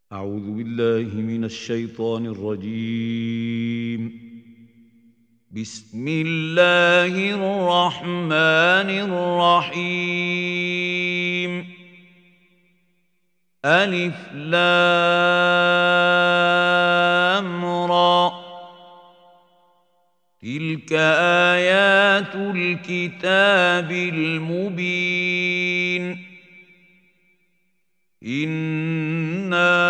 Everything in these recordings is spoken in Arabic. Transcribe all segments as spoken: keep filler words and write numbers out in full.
أعوذ بالله من الشيطان الرجيم. بسم الله الرحمن الرحيم. ألف لام را. تلك آيات الكتاب المبين. إنا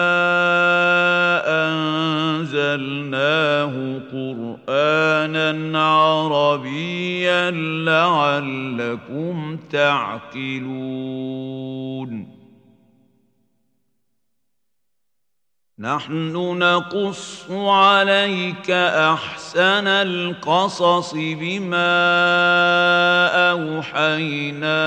أنزلناه قرآنا عربيا لعلكم تعقلون. نحن نقص عليك أحسن القصص بما أوحينا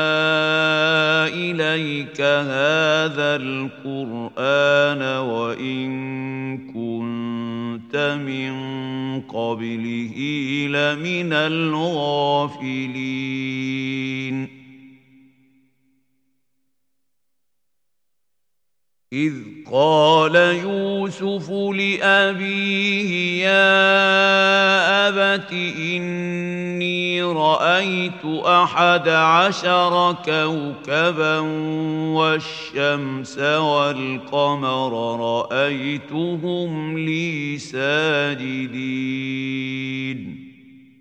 إليك هذا القرآن وإن كنت من قبله لمن الغافلين. إذ قال يوسف لأبيه يا أبت إني رأيت أحد عشر كوكبا والشمس والقمر رأيتهم لي ساجدين.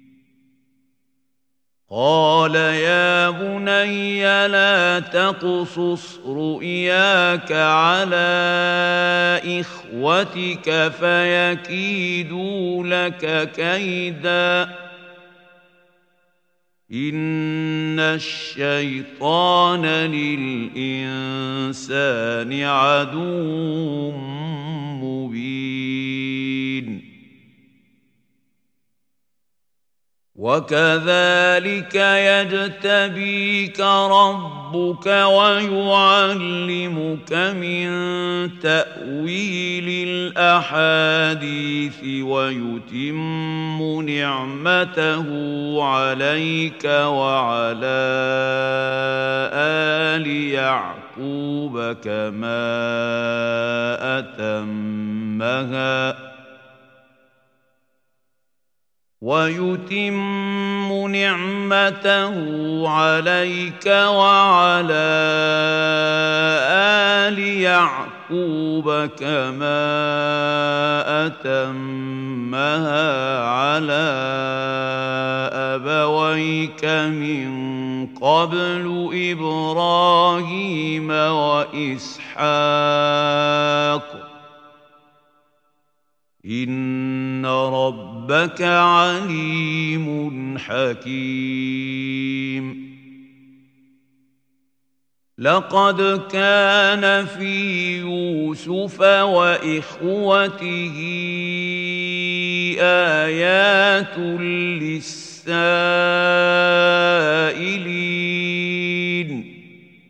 قال يا بني لا تقصص رؤياك على إخوتك فيكيدوا لك كيدا إن الشيطان للإنسان عدو مبين. وكذلك يجتبيك ربك ويعلمك من تأويل الأحاديث ويتم نعمته عليك وعلى آل يعقوب كما أتمها ويتم نعمته عليك وعلى آل يعقوب كما أتمها على أبويك من قبل إبراهيم وإسحاق إن ربك عليم حكيم. لقد كان في يوسف وإخوته آيات للسائلين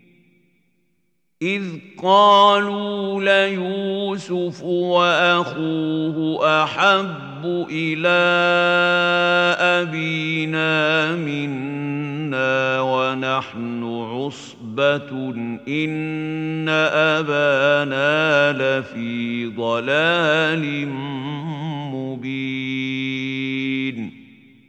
إذ قالوا ليوسف وأخوه أحب إلى أبينا منا ونحن عصبة إن أبانا لفي ضلال مبين.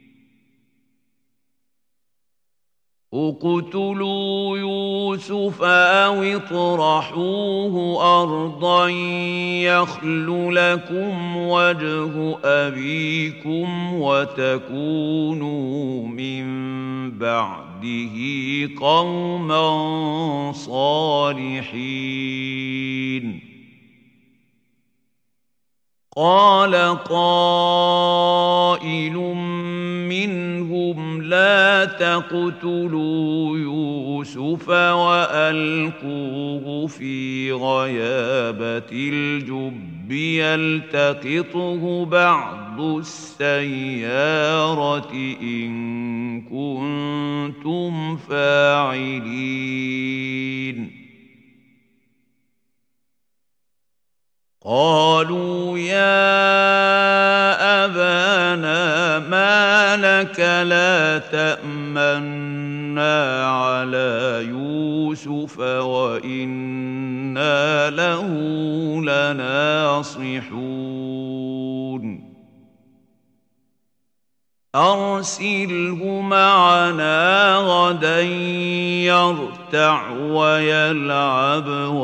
اقتلوا يوسف أو اطرحوه أرضا يخل لكم وجه أبيكم وتكونوا من بعده قوما صالحين. قال قائل منهم لا تقتلوا يوسف وألقوه في غيابة الجب يلتقطه بعض السيارة إن كنتم فاعلين. قالوا يا أبانا ما لك لا تأمنا على يوسف وإنا وإنا له لناصحون أرسله معنا غدا يرتع ويلعب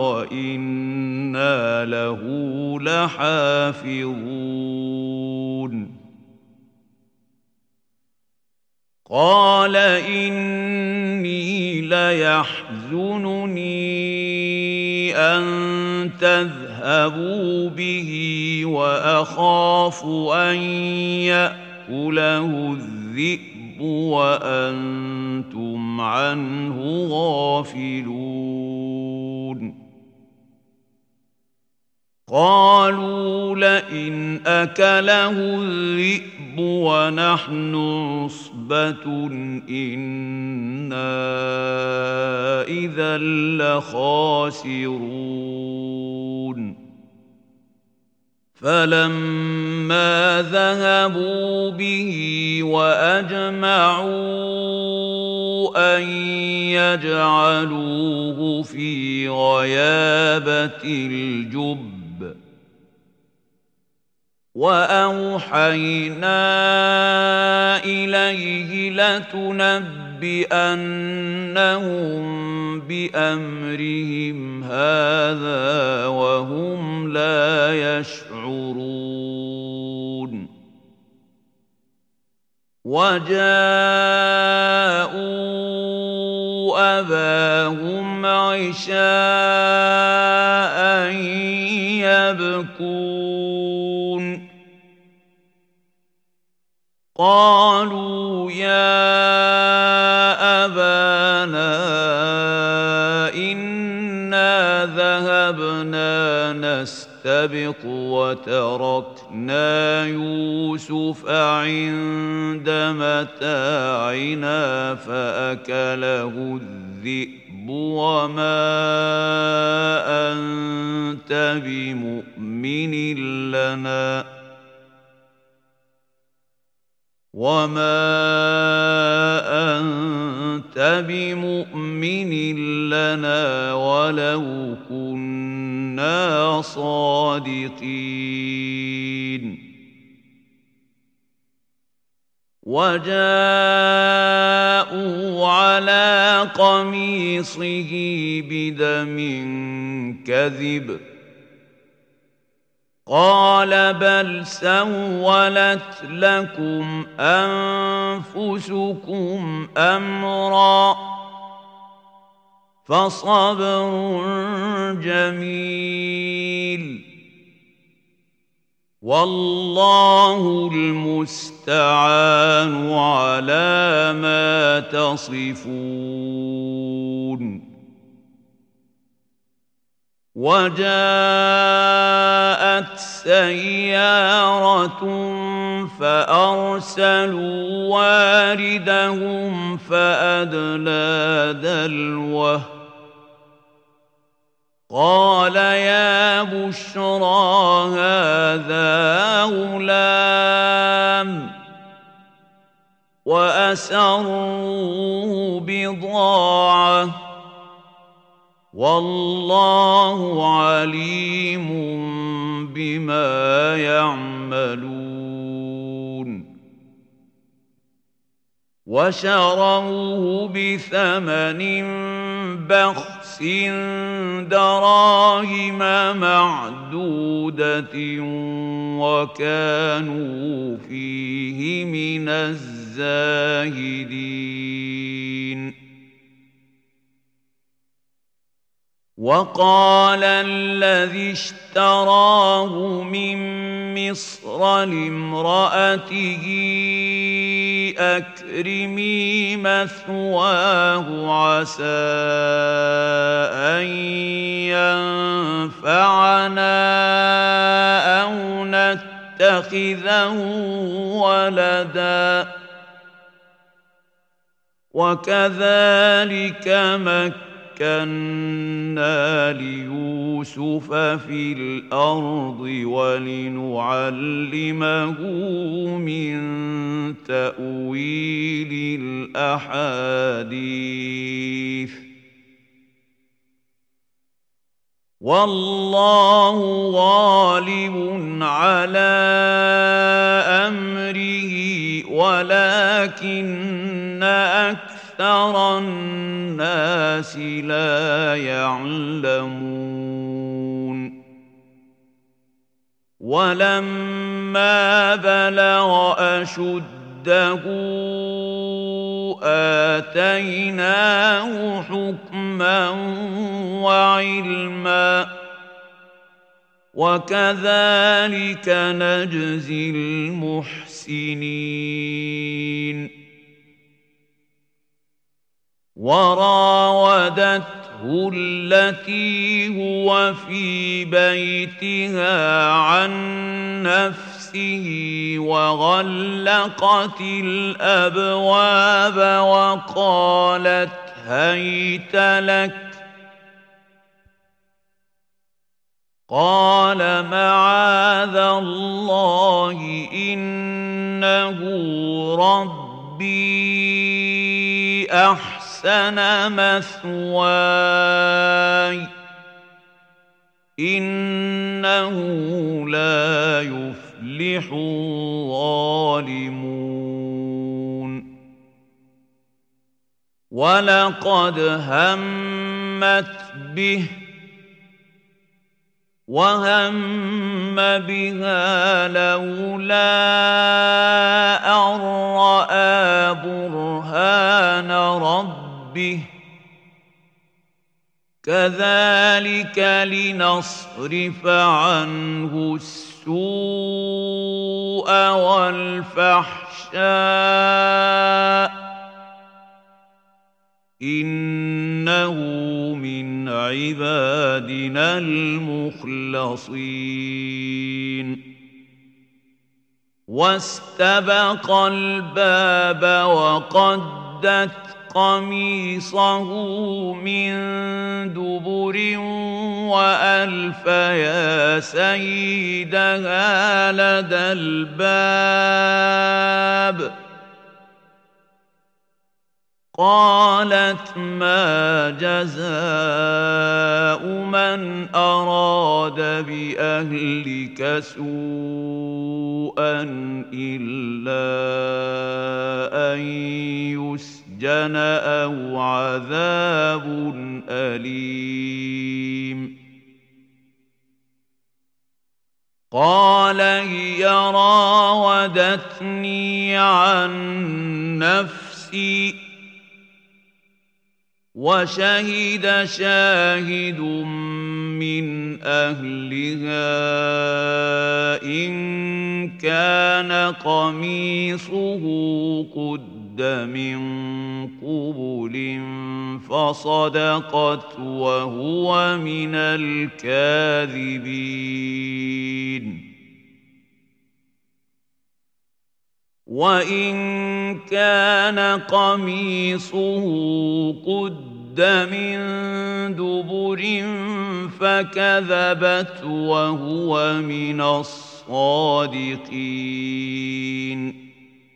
وإنا له لحافظون قال إني ليحزنني أن تذهبوا به وأخاف أن يأكله الذئب وأنتم عنه غافلون قالوا لئن أكله الذئب ونحن عصبة إنا إذا لخاسرون فلما ذهبوا به وأجمعوا أن يجعلوه في غيابة الجب وأوحينا إليه لتنبئنهم بأمرهم هذا وهم لا يشعرون وجاءوا أباهم عشاء يبكون قالوا يا أبانا إنا ذهبنا نستبق وتركنا يوسف عند متاعنا فأكله الذئب وما أنت بمؤمن لنا وما أنت بمؤمن لنا ولو كنا صادقين وجاءوا على قميصه بدم كذب قال بل سولت لكم أنفسكم أمرا فصبر جميل والله المستعان على ما تصفون وجاءت سيارة فأرسلوا واردهم فأدلى دلوه قال يا بشرى هذا غلام وأسروه بضاعة والله عليم بما يعملون وشروه بثمن بخس دراهم معدودة وكانوا فيه من الزاهدين وقال الذي اشتراه من مصر لامرأته أكرمي مثواه عسى أن ينفعنا أو نتخذه ولدا وكذلك مكنا مكنا ليوسف في الأرض ولنعلمه من تأويل الأحاديث والله غالب على أمره ولكن أكثر الناس لا يعلمون ولما بلغ أشده آتيناه حكما وعلما وكذلك نجزي المحسنين وراودته التي هو في بيتها عن نفسه وغلقت الأبواب وقالت هيت لك قال معاذ الله إنه ربي أحسن مثواي إنه لا يفلح الظالمون ولقد همت به وهم بها لولا أن رأى برهان ربه كذلك لنصرف عنه السوء والفحشاء إنه من عبادنا المخلصين واستبق الباب وقدت قميصه من دبر وألف يا سيدها لدى الباب قالت ما جزاء من أراد بأهلك سوءا إلا أن يسجن أو عذاب أليم قال هي راودتني عن نفسي وشهد شاهد من أهلها إن كان قميصه قد من قبل فصدقت وهو من الكاذبين وإن كان قميصه قد من دبر فكذبت وهو من الصادقين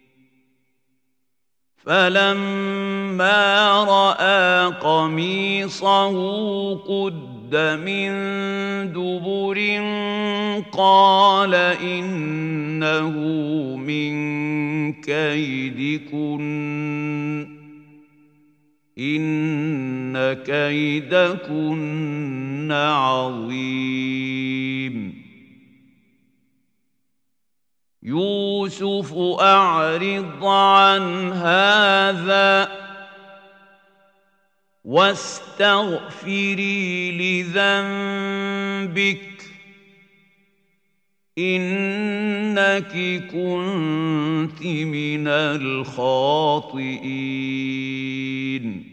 فلما رأى قميصه قد من دبر قال إنه من كيدكن إن كيدكن عظيم يوسف أعرض عن هذا واستغفري لذنبك إنك كنت من الخاطئين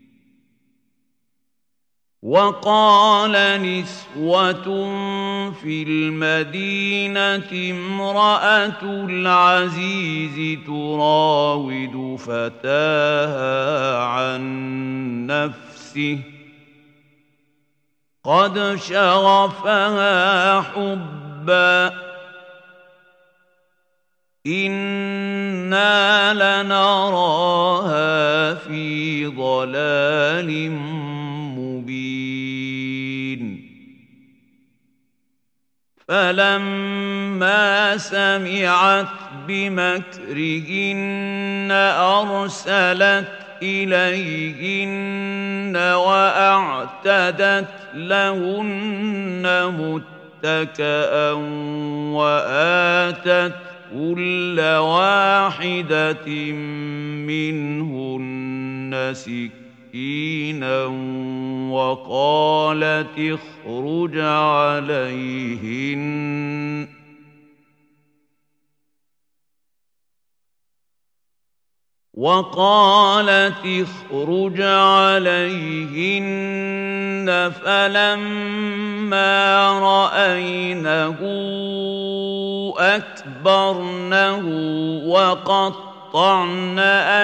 وقال نسوة في المدينة امرأة العزيز تراود فتاها عن نفسه قد شغفها حبا إنا لنراها في ضلال مبين فلما سمعت بمكرهن أرسلت إليهن وأعتدت لهن متكأ وآتت كل واحدة منهن سكينا وقالت اخرج عليهن وقالت اخرج عليهن فلما رأينه أكبرنه وقطعن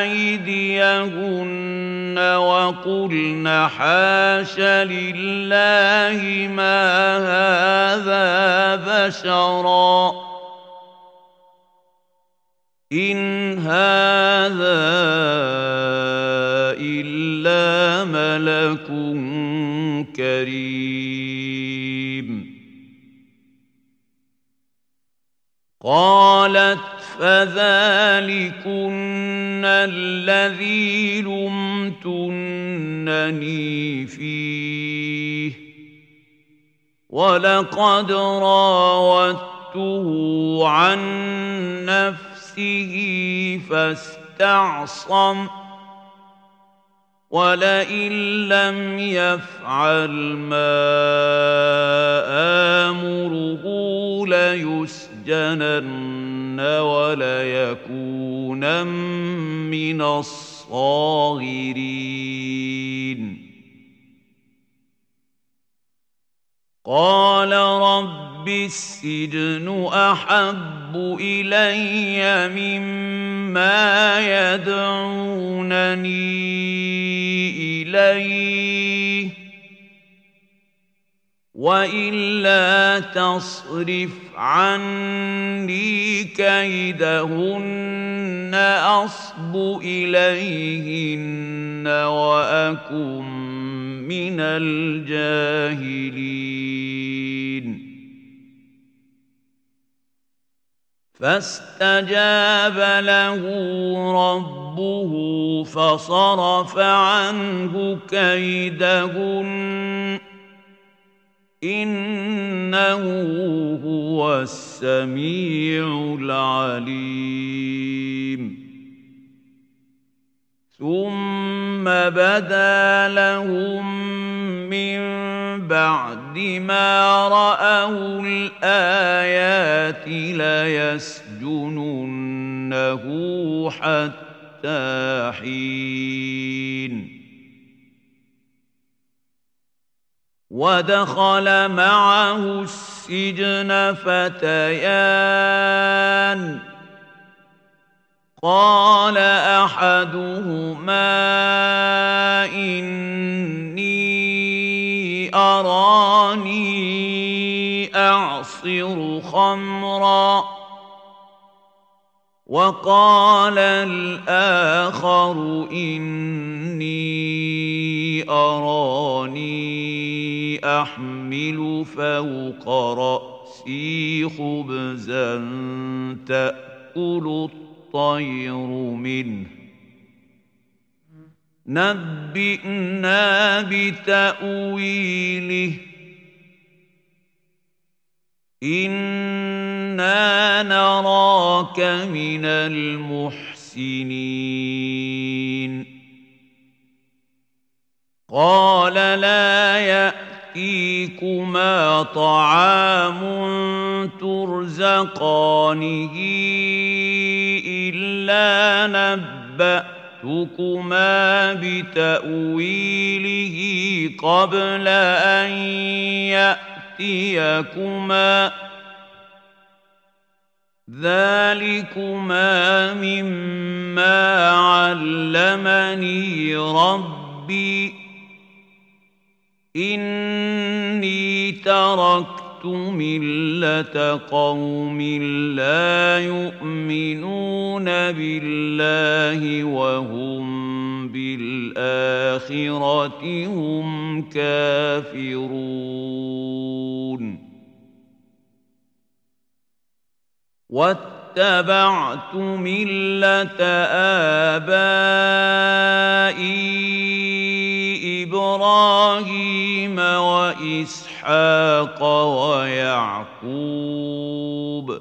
أيديهن وقلن حاش لله ما هذا بشرا إن هذا إلا ملك كريم قالت فذلكن الذي لمتنني فيه ولقد راودته عن نفسه فاستعصم ولئن لم يفعل ما آمره ليسجنن وليكونن من الصاغرين قال رب السجن أحب إلي مما يدعونني إليه وإلا تصرف عني كيدهن أصب إليهن وأكن من الجاهلين فاستجاب له ربه فصرف عنه كيدهن إنه هو السميع العليم ثم بدا لهم من بعد ما رأوا الآيات ليسجننه حتى حين ودخل معه السجن فتيان قال أحدهما إني أراني أعصر خمرا وقال الآخر إني أراني أحمل فوق رأسي خبزا تأكل الطير منه نبئنا بتأويله إنا نراك من المحسنين قال لا يأتيكما طعام ترزقانه إلا نبأتكما بتأويله قبل أن يأتيكما ذلكما مما علمني ربي إني تركت ملة قوم لا يؤمنون بالله وهم بالآخرة هم كافرون واتبعت ملة آبائي إبراهيم وإسحاق ويعقوب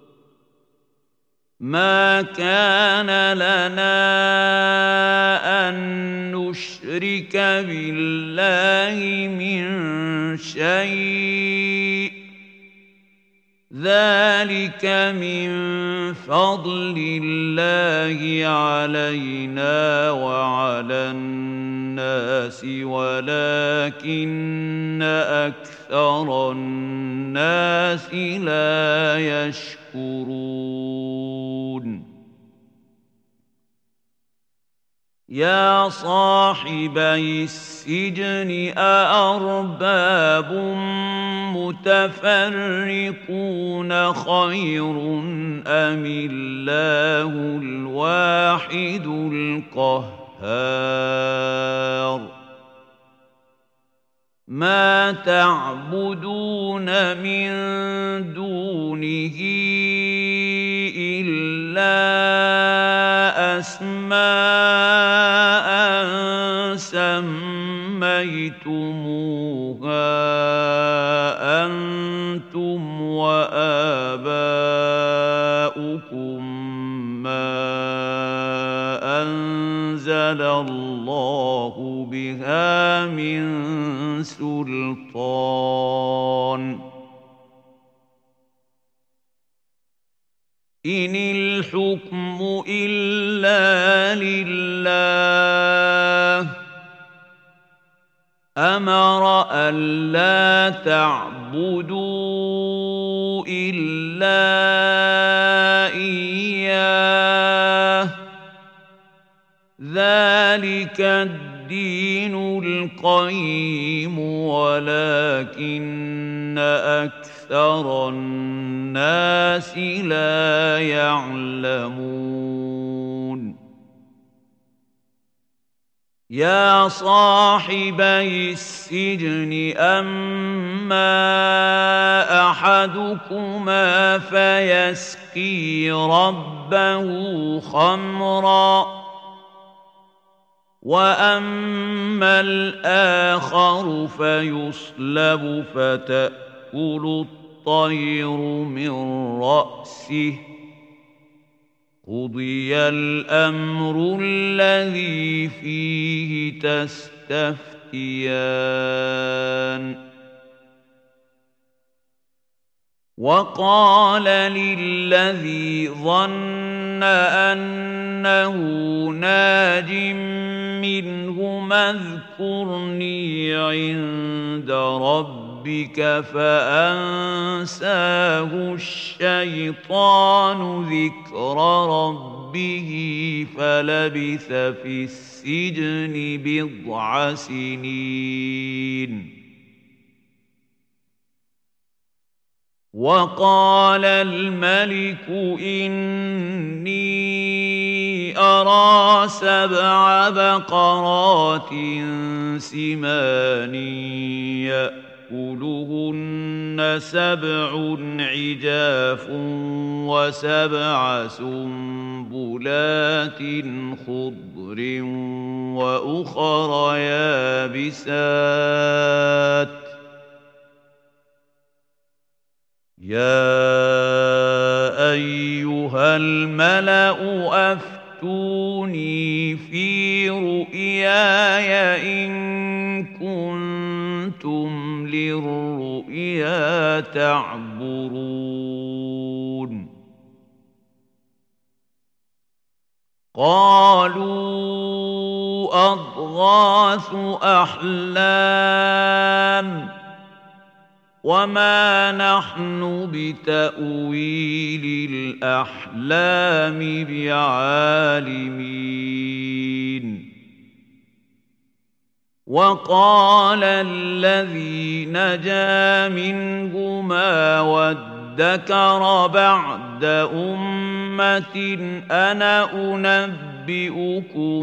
ما كان لنا أن نشرك بالله من شيء ذلك من فضل الله علينا وعلى الناس ولكن أكثر الناس لا يشكرون يا صاحبي السجن أأرباب متفرقون خير أم الله الواحد القهار ما تعبدون من دونه إلا أسماء سميتموها أنتم وآباؤكم ما أنزل الله بها من سلطان إن الحكم إلا لله أمر ألا تعبدوا إلا إياه ذلك الدين القيم ولكن أكثر الناس لا يعلمون يا صاحبي السجن أما أحدكما فيسقي ربه خمرا وأما الآخر فيصلب فتأكل الطير من رأسه قضي الأمر الذي فيه تستفتيان وقال للذي ظن أنه ناج منهما اذكرني عند ربك فأنساه الشيطان ذكر ربه فلبث في السجن بضع سنين وقال الملك إني أرى سبع بقرات سمان يأكلهن سبع عجاف وسبع سنبلات خضر وأخر يابسات يا أيها الملأ أفتوني في رؤياي إن كنتم للرؤيا تعبرون قالوا أضغاث أحلام وما نحن بتأويل الأحلام بعالمين وقال الذي نجا منهما وادكر بعد أمة أنا أنبئكم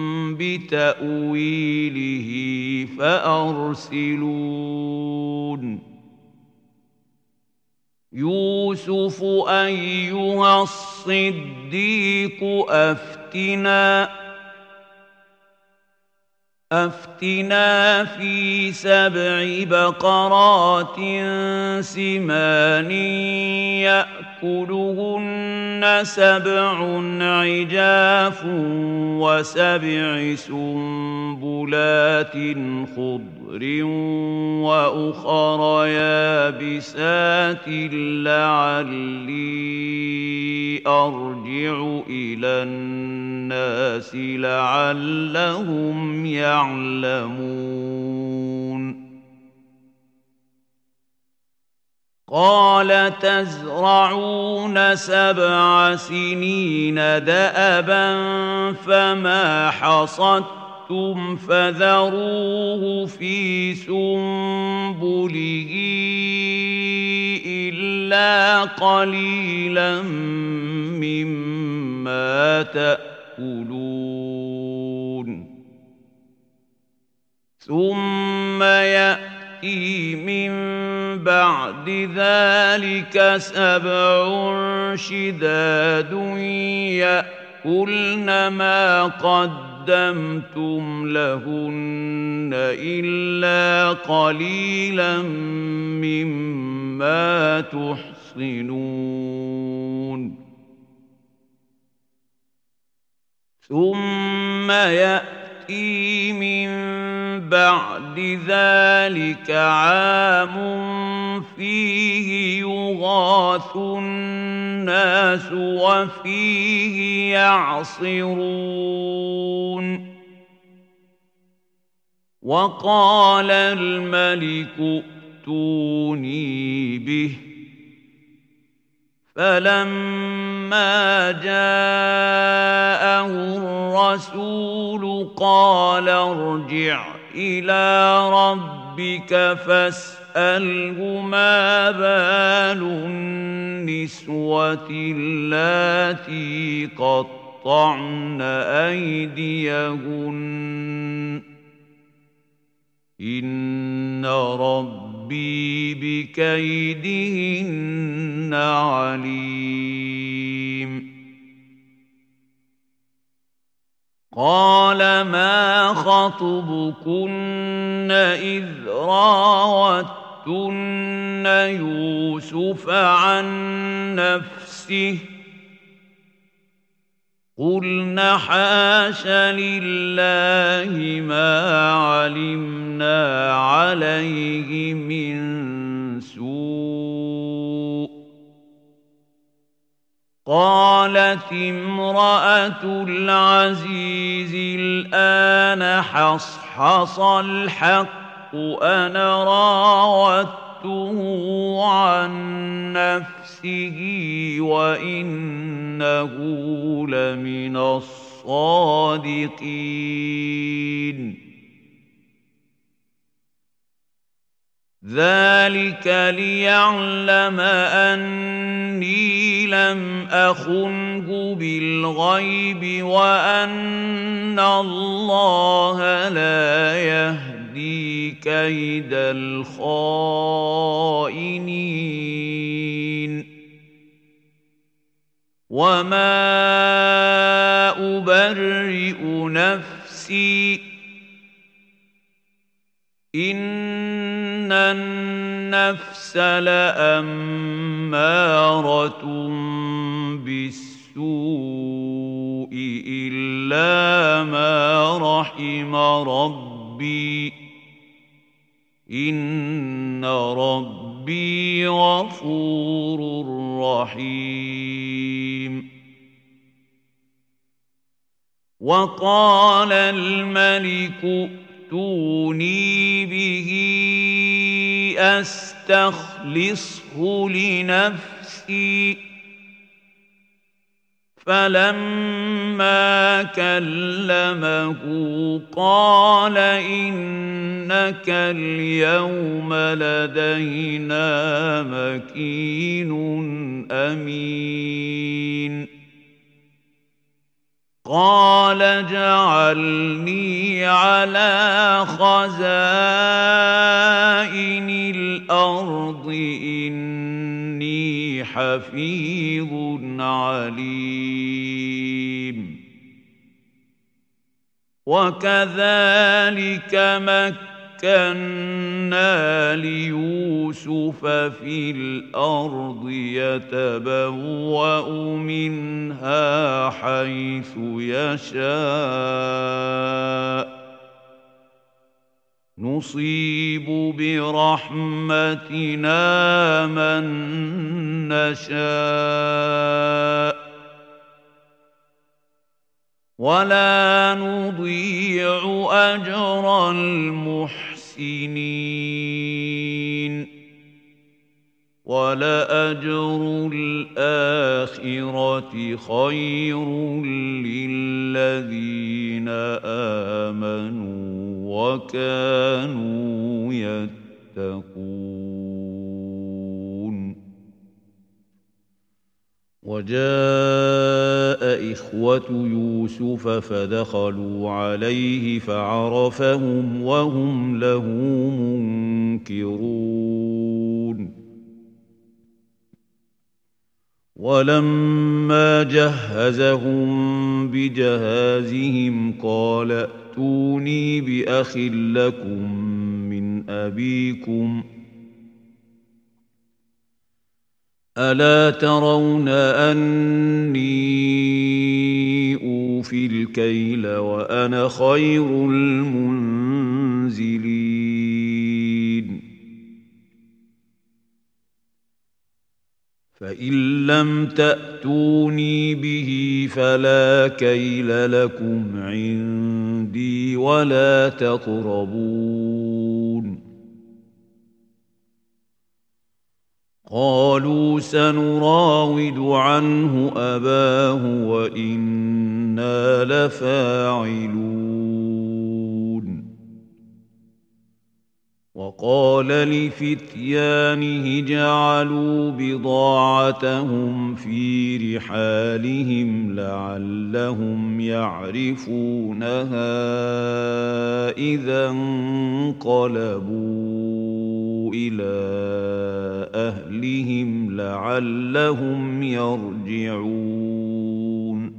بتأويله فأرسلون يوسف أيها الصديق أفتنا أفتنا في سبع بقرات سمان يأكلهن سبع عجاف وسبع سنبلات خضر وأخر يابسات لعلي أرجع إلى الناس لعلهم يعلمون قال تزرعون سبع سنين دأبا فما حصدتم فذروه في سنبله إلا قليلا مما تأكلون ثم يأتي من بعد ذلك سبع شداد يأكلن ما قدمتم لهن إلا قليلا مما تحصنون ثم يأتي من بعد ذلك عام فيه يغاث الناس وفيه يعصرون وقال الملك ائتوني به فلما جاءه الرسول قال ارجع إلى ربك فاسأله ما بال النسوة اللاتي قطعن أيديهن إن ربي بكيدهن عليم قال ما خطبكن إذ راوتن يوسف عن نفسه قلنا حاش لله ما علمنا عليه من سوء قالت امرأة العزيز الآن حصحص الحق أنا راودته عن نفسه وإنه لمن الصادقين ذلك ليعلم أني لم أخنه بالغيب وأن الله لا يهدي كيد الخائنين وما أبرئ نفسي إن النفس لأمارة بالسوء إلا ما رحم ربي إن ربي غفور رحيم وقال الملك ائتوني به أستخلصه لنفسي فلما كلمه قال إنك اليوم لدينا مكين أمين قال اجعلني على خزائن الأرض إني حفيظ عليم وكذلك مكنا ليوسف في الأرض يتبوأ منها حيث يشاء نصيب برحمتنا من نشاء ولا نضيع أجر المحسنين ولأجر الآخرة خير للذين آمنوا وكانوا يتقون وجاء إخوة يوسف فدخلوا عليه فعرفهم وهم له منكرون ولما جهزهم بجهازهم قال ائتوني بأخ لكم من أبيكم ألا ترون أني أوفي الكيل وأنا خير المنزلين فإن لم تأتوني به فلا كيل لكم عندي ولا تقربون قالوا سنراود عنه أباه وإنا لفاعلون وقال لفتيانه جعلوا بضاعتهم في رحالهم لعلهم يعرفونها إذا انقلبوا إلى أهلهم لعلهم يرجعون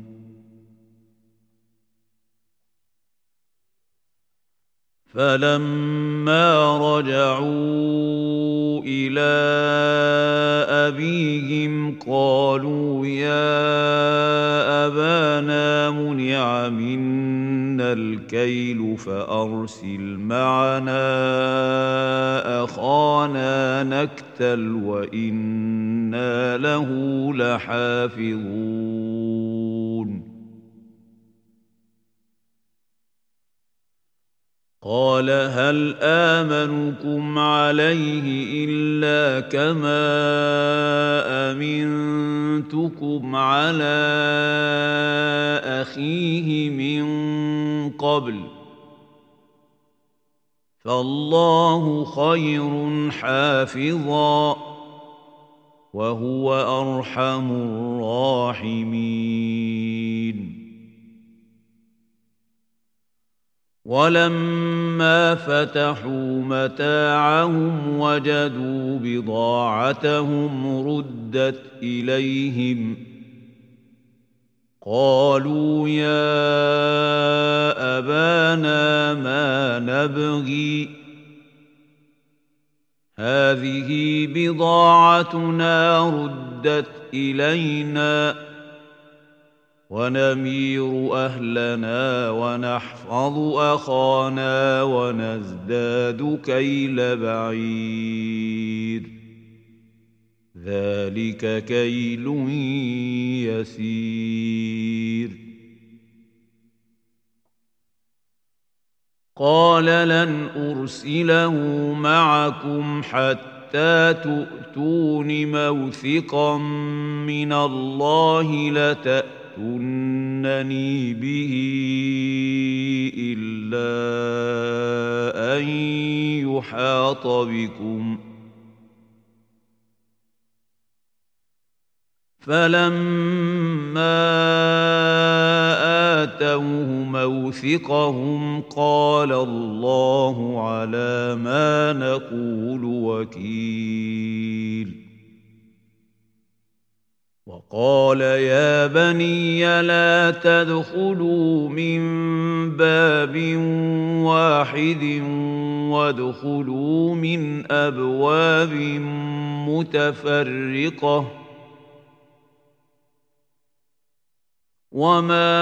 فلما رجعوا إلى أبيهم قالوا يا أبانا منع منا الكيل فأرسل معنا أخانا نكتل وإنا له لحافظون قال هل آمنكم عليه إلا كما أمنتكم على أخيه من قبل فالله خير حافظا وهو أرحم الراحمين ولما فتحوا متاعهم وجدوا بضاعتهم ردت إليهم قالوا يا أبانا ما نبغي هذه بضاعتنا ردت إلينا ونمير أهلنا ونحفظ أخانا ونزداد كيل بعير ذلك كيل يسير قال لن أرسله معكم حتى تؤتون موثقا من الله لتأتون تأتونني به إلا أن يحاط بكم فلما آتوه موثقهم قال الله على ما نقول وكيل وقال يا بني لا تدخلوا من باب واحد وادخلوا من أبواب متفرقة وما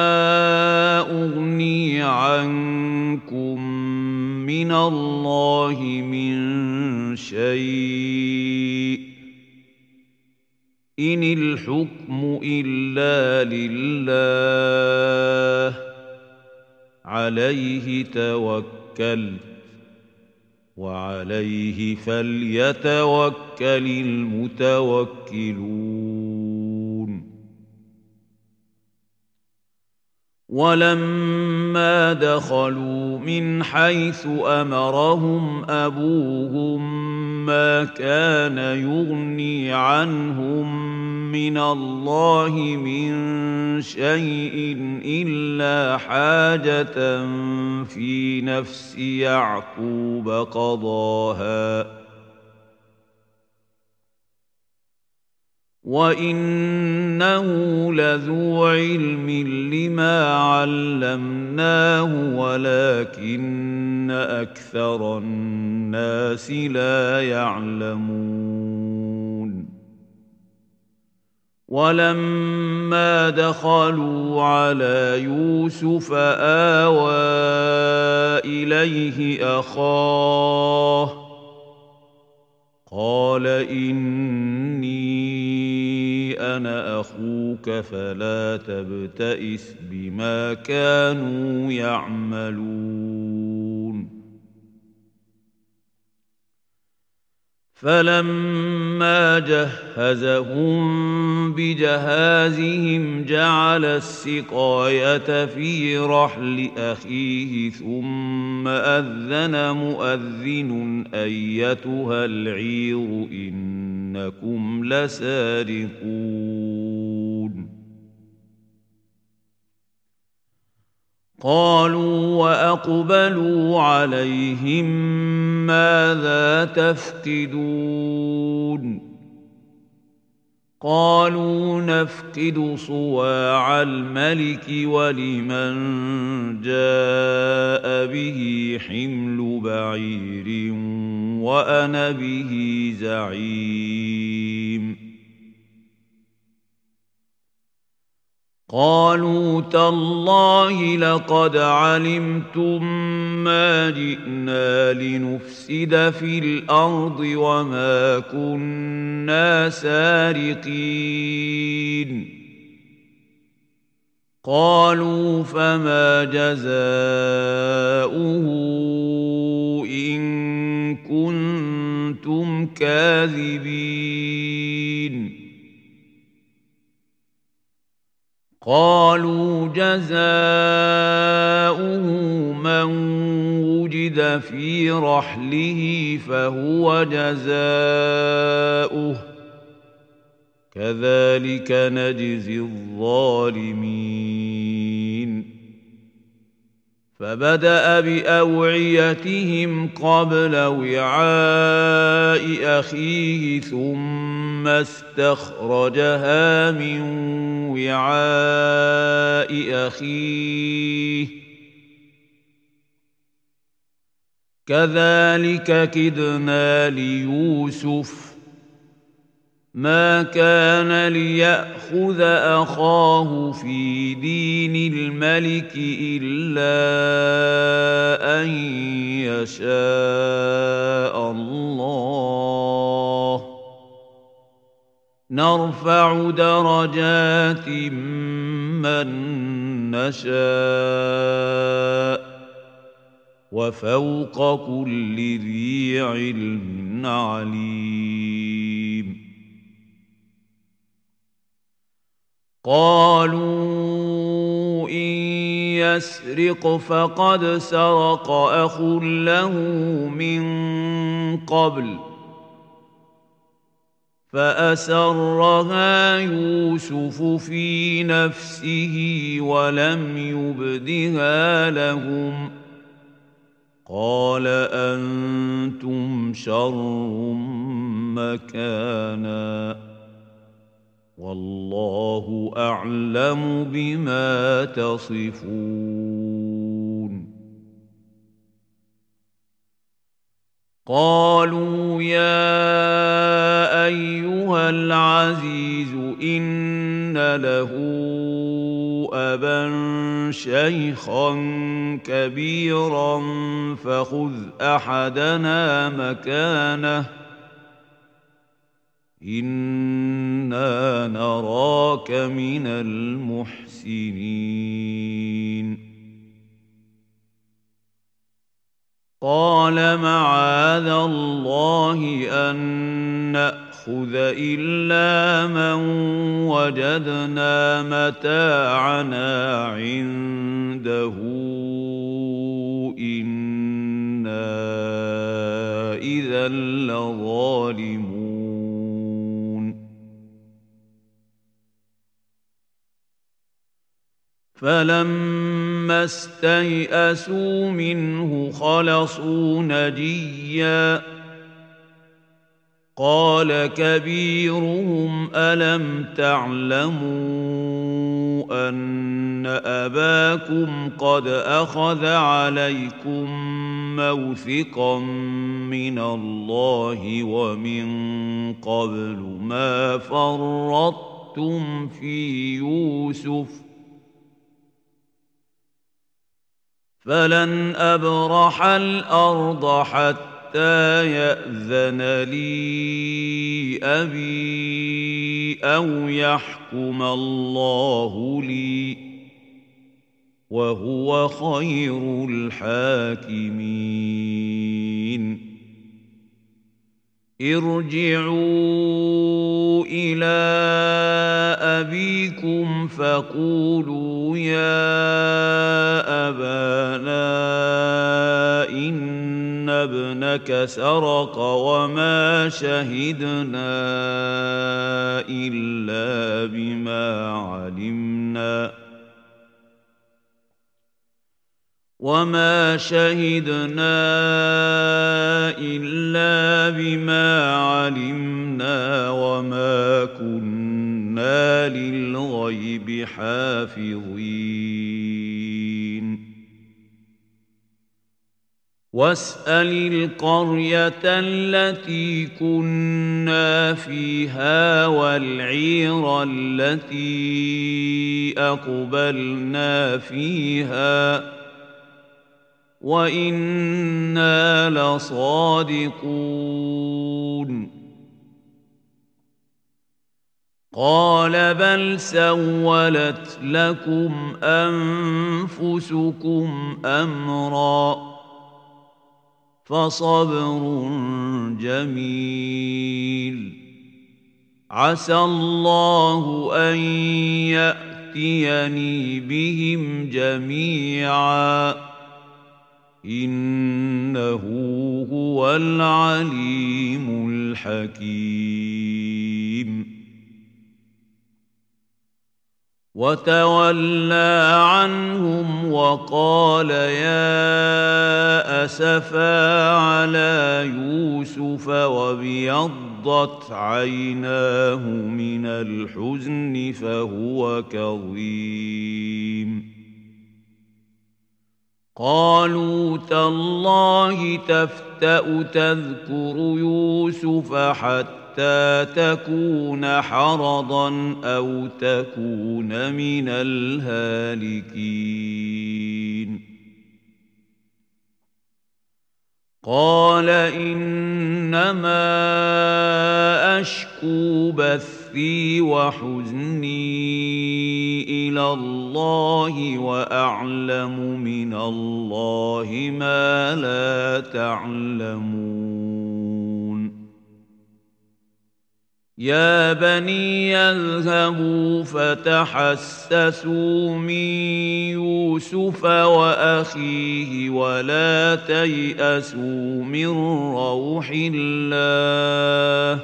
أغني عنكم من الله من شيء إن الحكم إلا لله عليه توكلت وعليه فليتوكل المتوكلون ولما دخلوا من حيث أمرهم أبوهم ما كان يغني عنهم من الله من شيء إلا حاجة في نفس يعقوب قضاها وإنه لذو علم لما علمناه ولكن أكثر الناس لا يعلمون ولما دخلوا على يوسف آوى إليه أخاه قال إني أنا أخوك فلا تبتئس بما كانوا يعملون فلما جهزهم بجهازهم جعل السقاية في رحل أخيه ثم أذن مؤذن أيتها العير إنكم لسارقون قالوا وأقبلوا عليهم ماذا تفقدون قالوا نفقد صواع الملك ولمن جاء به حمل بعير وأنا به زعيم قالوا تالله لقد علمتم ما جئنا لنفسد في الأرض وما كنا سارقين قالوا فما جزاؤه إن كنتم كاذبين قالوا جزاؤه من وجد في رحله فهو جزاؤه كذلك نجزي الظالمين فبدأ بأوعيتهم قبل وعاء أخيه ثم استخرجها من وعاء أخيه كذلك كدنا ليوسف ما كان ليأخذ أخاه في دين الملك إلا أن يشاء الله نرفع درجات من نشاء وفوق كل ذي علم عليم قالوا إن يسرق فقد سرق أخ له من قبل فأسرها يوسف في نفسه ولم يبدها لهم قال أنتم شر مكانا والله أعلم بما تصفون. قالوا يا أيها العزيز إن له أبا شيخا كبيرا فخذ أحدنا مكانه إنا نراك من المحسنين. قال معاذ الله أن نأخذ إلا من وجدنا متاعنا عنده إنا إذا لظالمون. فلما استيئسوا منه خلصوا نجيا قال كبيرهم ألم تعلموا أن أباكم قد أخذ عليكم موثقا من الله ومن قبل ما فرطتم في يوسف فلن أبرح الأرض حتى يأذن لي أبي أو يحكم الله لي وهو خير الحاكمين. ارجعوا إلى أبيكم فقولوا يا أبانا إن ابنك سرق وما شهدنا إلا بما علمنا وما شهدنا إلا بما علمنا وما كنا للغيب حافظين. واسأل القرية التي كنا فيها والعير التي أقبلنا فيها وإنا لصادقون. قال بل سولت لكم أنفسكم أمرا فصبر جميل عسى الله أن يأتيني بهم جميعا إنه هو العليم الحكيم. وتولى عنهم وقال يا أسفا على يوسف وابيضت عيناه من الحزن فهو كظيم. قالوا تالله تفتأ تذكر يوسف حتى تكون حرضا أو تكون من الهالكين. قال إنما أشكو بثي وحزني إلى الله وأعلم من الله ما لا تعلمون. يا بني اذهبوا فتحسسوا من يوسف وأخيه ولا تيأسوا من روح الله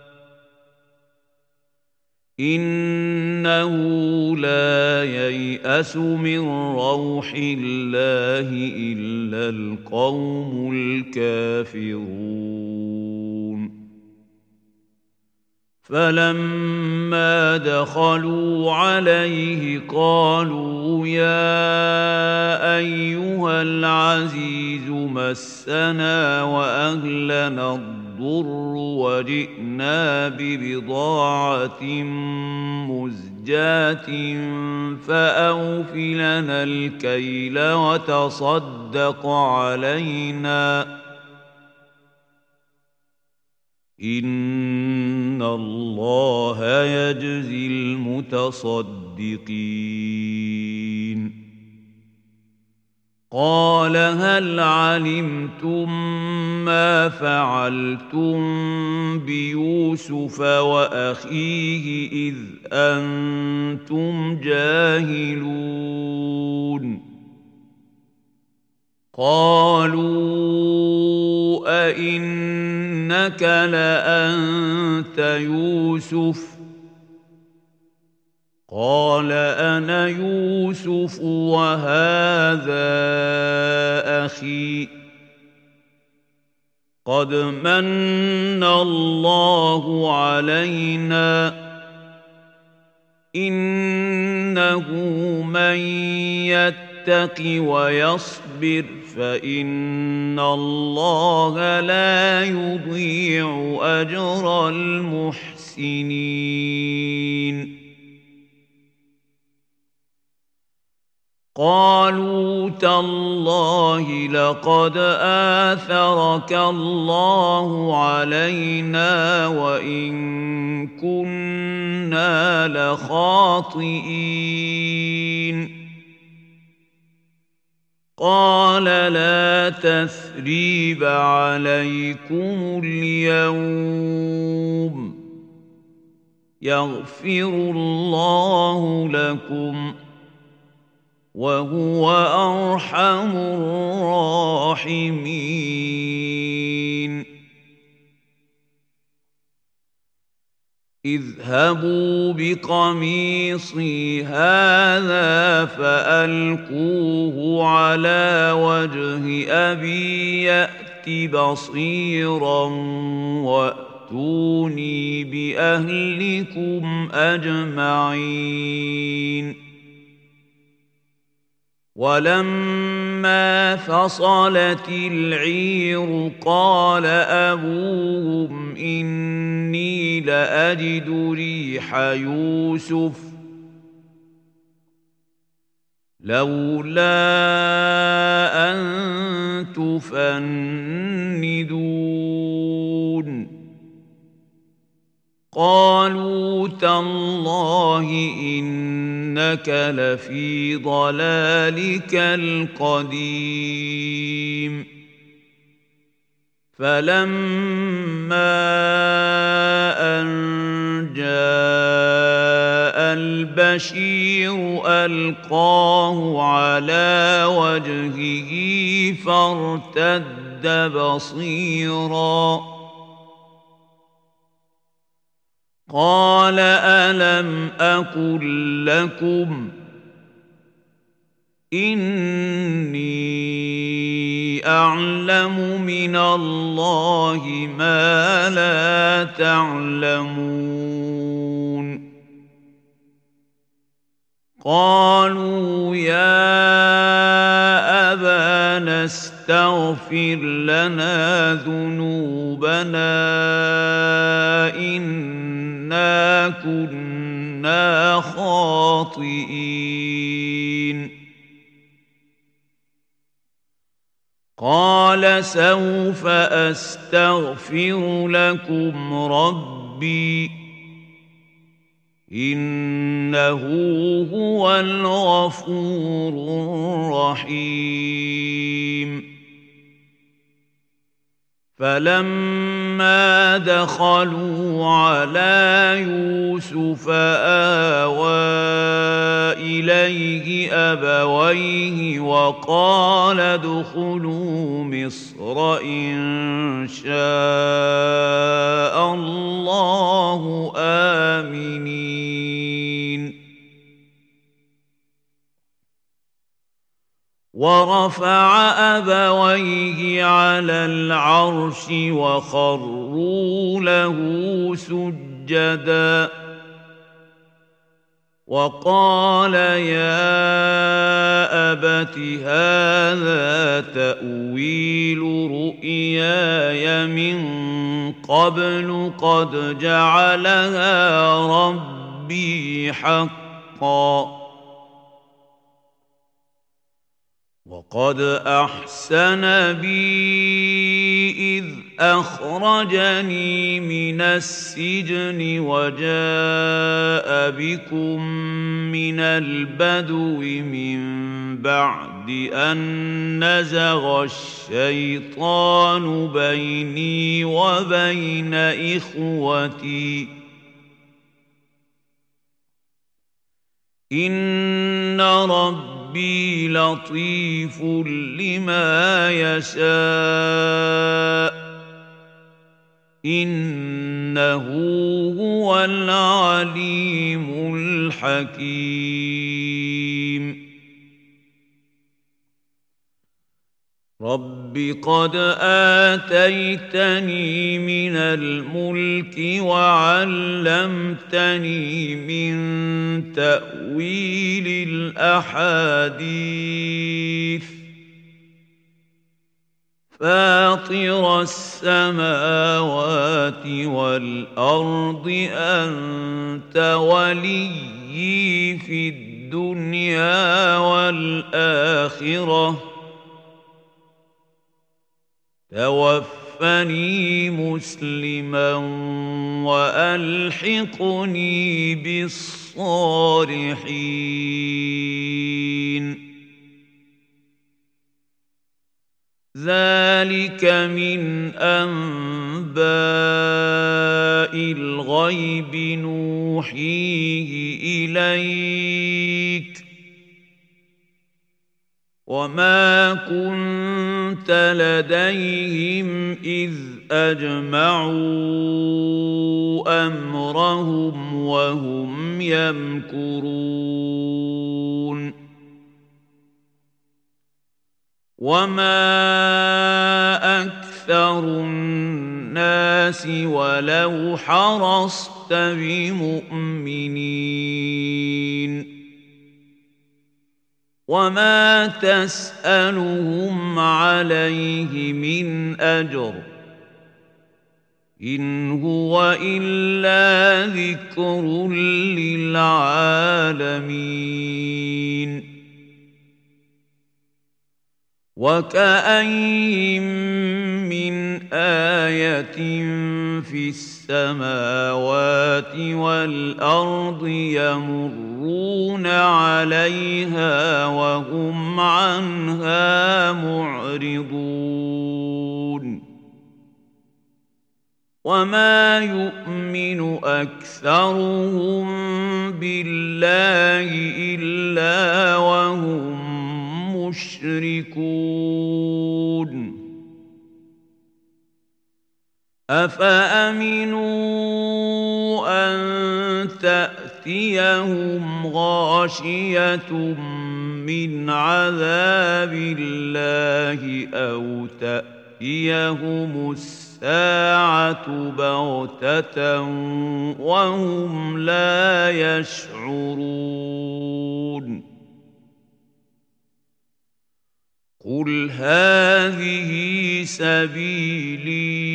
إنه لا ييأس من روح الله إلا القوم الكافرون. فلما دخلوا عليه قالوا يا أيها العزيز مسنا وأهلنا الضر وجئنا ببضاعة مزجاة فأوف لنا الكيل وتصدق علينا إن الله يجزي المتصدقين. قال هل علمتم ما فعلتم بيوسف وأخيه إذ أنتم جاهلون؟ قالوا أئنك لأنت يوسف؟ قال أنا يوسف وهذا أخي قد من الله علينا إنه من يتق ويصبر فإن الله لا يضيع أجر المحسنين. قالوا تالله لقد آثرك الله علينا وإن كنا لخاطئين. قال لا تثريب عليكم اليوم يغفر الله لكم وهو أرحم الراحمين. اذهبوا بقميصي هذا فألقوه على وجه أبي يأت بصيرا وأتوني بأهلكم أجمعين. ولما فصلت العير قال أبوهم إني لأجد ريح يوسف لولا أن تفندون. قالوا تالله إنك لفي ضلالك القديم. فلما أن جاء البشير ألقاه على وجهه فارتد بصيراً قال ألم أقل لكم إني أعلم من الله ما لا تعلمون. قالوا يا أبانا استغفر لنا ذنوبنا إنا كنا خاطئين. قال سوف أستغفر لكم ربي إنه هو الغفور الرحيم. فلما دخلوا على يوسف آوى إليه أبويه وقال ادخلوا مصر إن شاء الله آمنين. ورفع أبويه على العرش وخروا له سجدا سجدا وقال يا أبت هذا تأويل رؤياي من قبل قد جعلها ربي حقا وقد أحسن بي إذ أخرجني من السجن وجاء بكم من البدو من بعد أن نزغ الشيطان بيني وبين إخوتي إن ربي ربي لطيف لما يشاء إنه هو العليم الحكيم رب قد آتيتني من الملك وعلمتني من تأويل الأحاديث فاطر السماوات والأرض أنت وليي في الدنيا والآخرة توفني مسلما وألحقني بالصالحين ذلك من أنباء الغيب نوحيه إليك وما كنت لديهم إذ أجمعوا أمرهم وهم يمكرون وما أكثر الناس ولو حرصت بمؤمنين وما تسألهم عليه من أجر إن هو إلا ذكر للعالمين وكأين من آية في السماوات والأرض يمرون عليها وهم عنها معرضون وما يؤمن أكثرهم بالله إلا وهم مشركون أفأمنوا أن تأتيهم غاشية من عذاب الله أو تأتيهم الساعة بغتة وهم لا يشعرون قل هذه سبيلي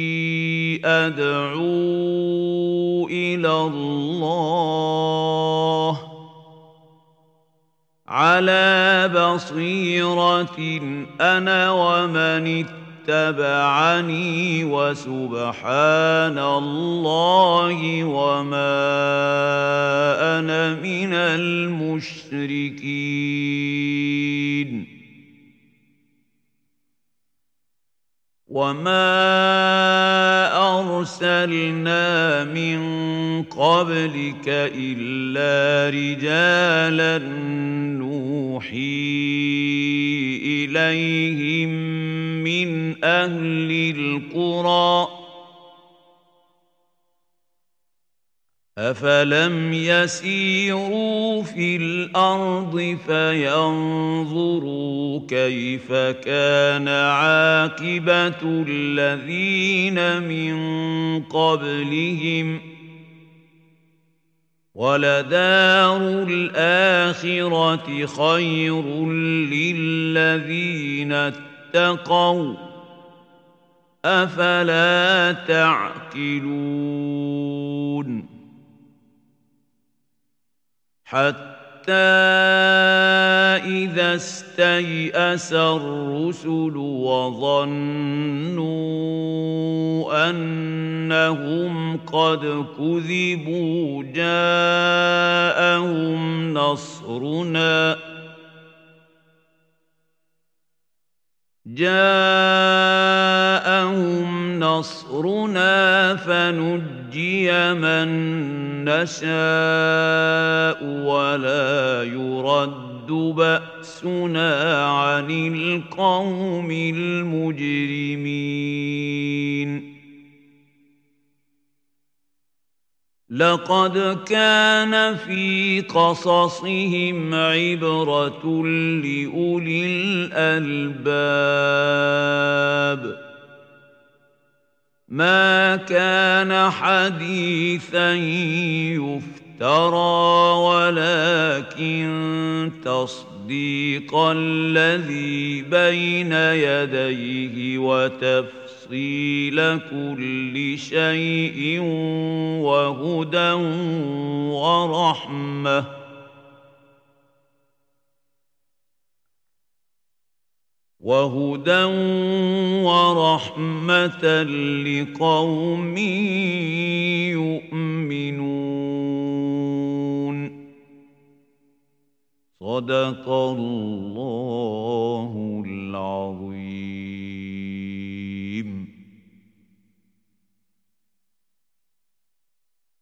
أدعو إلى الله على بصيرة أنا ومن اتبعني وسبحان الله وما أنا من المشركين وما أرسلنا من قبلك إلا رجالا نوحي إليهم من أهل القرى أفلم يسيروا في الأرض فينظروا كيف كان عاقبة الذين من قبلهم وَلَدَارُ الْآخِرَةِ خَيْرٌ لِّلَّذِينَ اتَّقَوْا ۗ أَفَلَا تَعْقِلُونَ حَتَّىٰ إِذَا اسْتَيْأَسَ الرُّسُلُ وَظَنُّوا أَنَّهُمْ قَدْ كُذِبُوا جَاءَهُمْ نَصْرُنَا جاءهم نصرنا فنجي من نشاء ولا يرد بأسنا عن القوم المجرمين لقد كان في قصصهم عبرة لأولي الألباب ما كان حديثا يفترى ولكن تصديق الذي بين يديه وتفسير تفصيل كل شيء وهدى ورحمة وهدى ورحمة لقوم يؤمنون صدق الله العظيم.